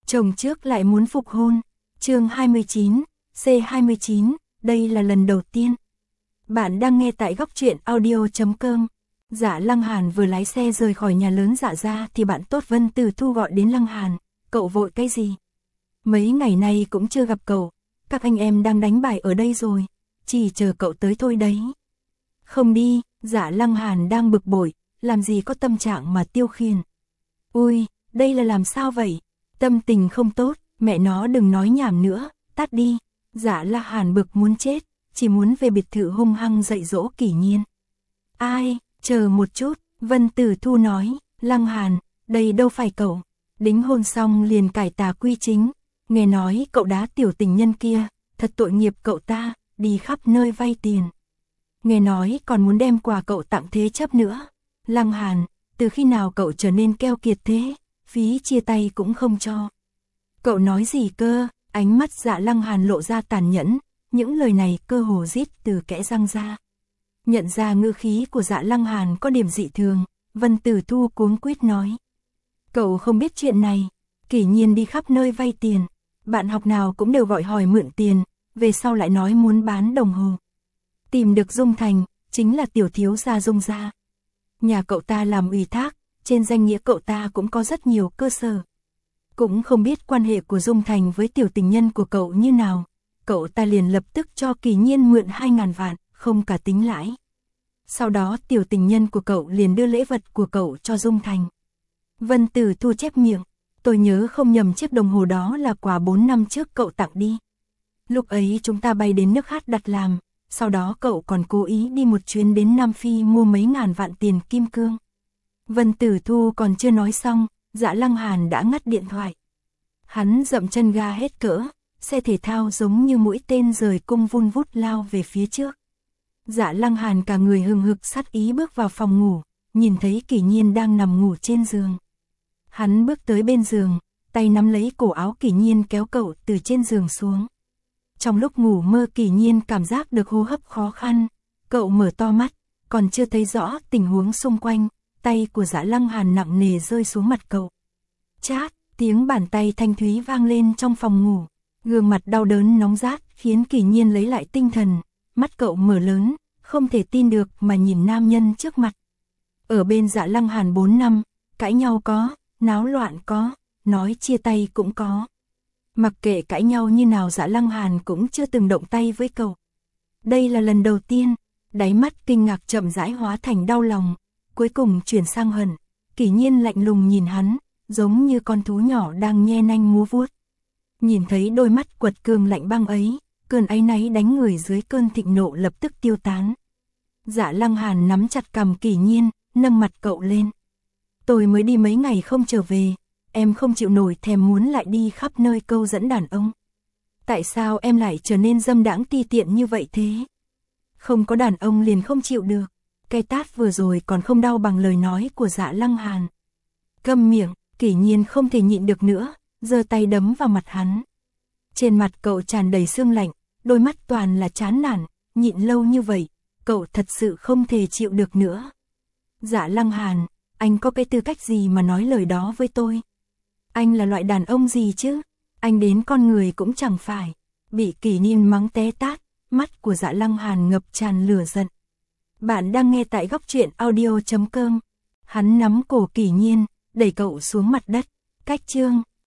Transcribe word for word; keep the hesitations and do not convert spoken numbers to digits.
Chồng trước lại muốn phục hôn. Chương hai mươi chín, C hai mươi chín, đây là lần đầu tiên. Bạn đang nghe tại góc truyện audio chấm com. Dạ Lăng Hàn vừa lái xe rời khỏi nhà lớn Dạ gia thì bạn tốt Vân Tử Thu gọi đến Lăng Hàn, cậu vội cái gì? Mấy ngày nay cũng chưa gặp cậu, các anh em đang đánh bài ở đây rồi, chỉ chờ cậu tới thôi đấy. Không đi, Dạ Lăng Hàn đang bực bội, làm gì có tâm trạng mà tiêu khiển. Ui, đây là làm sao vậy? Tâm tình không tốt, mẹ nó đừng nói nhảm nữa, tắt đi. Dạ Lăng Hàn bực muốn chết, chỉ muốn về biệt thự hung hăng dạy dỗ Kỷ Nhiên. Ai, chờ một chút, Vân Tử Thu nói, Lăng Hàn, đây đâu phải cậu. Đính hôn xong liền cải tà quy chính, nghe nói cậu đá tiểu tình nhân kia, thật tội nghiệp cậu ta, đi khắp nơi vay tiền. Nghe nói còn muốn đem quà cậu tặng thế chấp nữa. Lăng Hàn, từ khi nào cậu trở nên keo kiệt thế, phí chia tay cũng không cho. Cậu nói gì cơ? Ánh mắt Dạ Lăng Hàn lộ ra tàn nhẫn, những lời này cơ hồ rít từ kẽ răng ra. Nhận ra ngữ khí của Dạ Lăng Hàn có điểm dị thường, Vân Tử Thu cuống quýt nói. Cậu không biết chuyện này, Kỷ Nhiên đi khắp nơi vay tiền, bạn học nào cũng đều gọi hỏi mượn tiền, về sau lại nói muốn bán đồng hồ. Tìm được Dung Thành, chính là tiểu thiếu gia Dung gia. Nhà cậu ta làm ủy thác, trên danh nghĩa cậu ta cũng có rất nhiều cơ sở. Cũng không biết quan hệ của Dung Thành với tiểu tình nhân của cậu như nào, cậu ta liền lập tức cho Kỷ Nhiên mượn hai ngàn vạn, không cả tính lãi. Sau đó tiểu tình nhân của cậu liền đưa lễ vật của cậu cho Dung Thành. Vân Tử Thu chép miệng, tôi nhớ không nhầm chiếc đồng hồ đó là quà bốn năm trước cậu tặng đi. Lúc ấy chúng ta bay đến nước Hát đặt làm, sau đó cậu còn cố ý đi một chuyến đến Nam Phi mua mấy ngàn vạn tiền kim cương. Vân Tử Thu còn chưa nói xong, Dạ Lăng Hàn đã ngắt điện thoại. Hắn dậm chân ga hết cỡ, xe thể thao giống như mũi tên rời cung vun vút lao về phía trước. Dạ Lăng Hàn cả người hừng hực sát ý bước vào phòng ngủ, nhìn thấy Kỷ Nhiên đang nằm ngủ trên giường. Hắn bước tới bên giường, tay nắm lấy cổ áo Kỷ Nhiên kéo cậu từ trên giường xuống. Trong lúc ngủ mơ Kỷ Nhiên cảm giác được hô hấp khó khăn, cậu mở to mắt, còn chưa thấy rõ tình huống xung quanh, tay của Dạ Lăng Hàn nặng nề rơi xuống mặt cậu. Chát, tiếng bàn tay thanh thúy vang lên trong phòng ngủ, gương mặt đau đớn nóng rát khiến Kỷ Nhiên lấy lại tinh thần, mắt cậu mở lớn, không thể tin được mà nhìn nam nhân trước mặt. Ở bên Dạ Lăng Hàn bốn năm, cãi nhau có, náo loạn có, nói chia tay cũng có. Mặc kệ cãi nhau như nào Dạ Lăng Hàn cũng chưa từng động tay với cậu. Đây là lần đầu tiên, đáy mắt kinh ngạc chậm rãi hóa thành đau lòng, cuối cùng chuyển sang hận. Kỷ Nhiên lạnh lùng nhìn hắn, giống như con thú nhỏ đang nhe nanh múa vuốt. Nhìn thấy đôi mắt quật cường lạnh băng ấy, cơn áy náy đánh người dưới cơn thịnh nộ lập tức tiêu tán. Dạ Lăng Hàn nắm chặt cằm Kỷ Nhiên, nâng mặt cậu lên. Tôi mới đi mấy ngày không trở về, em không chịu nổi thèm muốn lại đi khắp nơi câu dẫn đàn ông. Tại sao em lại trở nên dâm đãng ti tiện như vậy thế? Không có đàn ông liền không chịu được. Cái tát vừa rồi còn không đau bằng lời nói của Dạ Lăng Hàn. Câm miệng, Kỷ Nhiên không thể nhịn được nữa, giơ tay đấm vào mặt hắn. Trên mặt cậu tràn đầy sương lạnh, đôi mắt toàn là chán nản, nhịn lâu như vậy, cậu thật sự không thể chịu được nữa. Dạ Lăng Hàn, anh có cái tư cách gì mà nói lời đó với tôi? Anh là loại đàn ông gì chứ? Anh đến con người cũng chẳng phải. Bị Kỷ Nhiên mắng té tát, mắt của Dạ Lăng Hàn ngập tràn lửa giận. Bạn đang nghe tại góc truyện audio chấm com. Hắn nắm cổ Kỷ Nhiên, đẩy cậu xuống mặt đất. Cách chương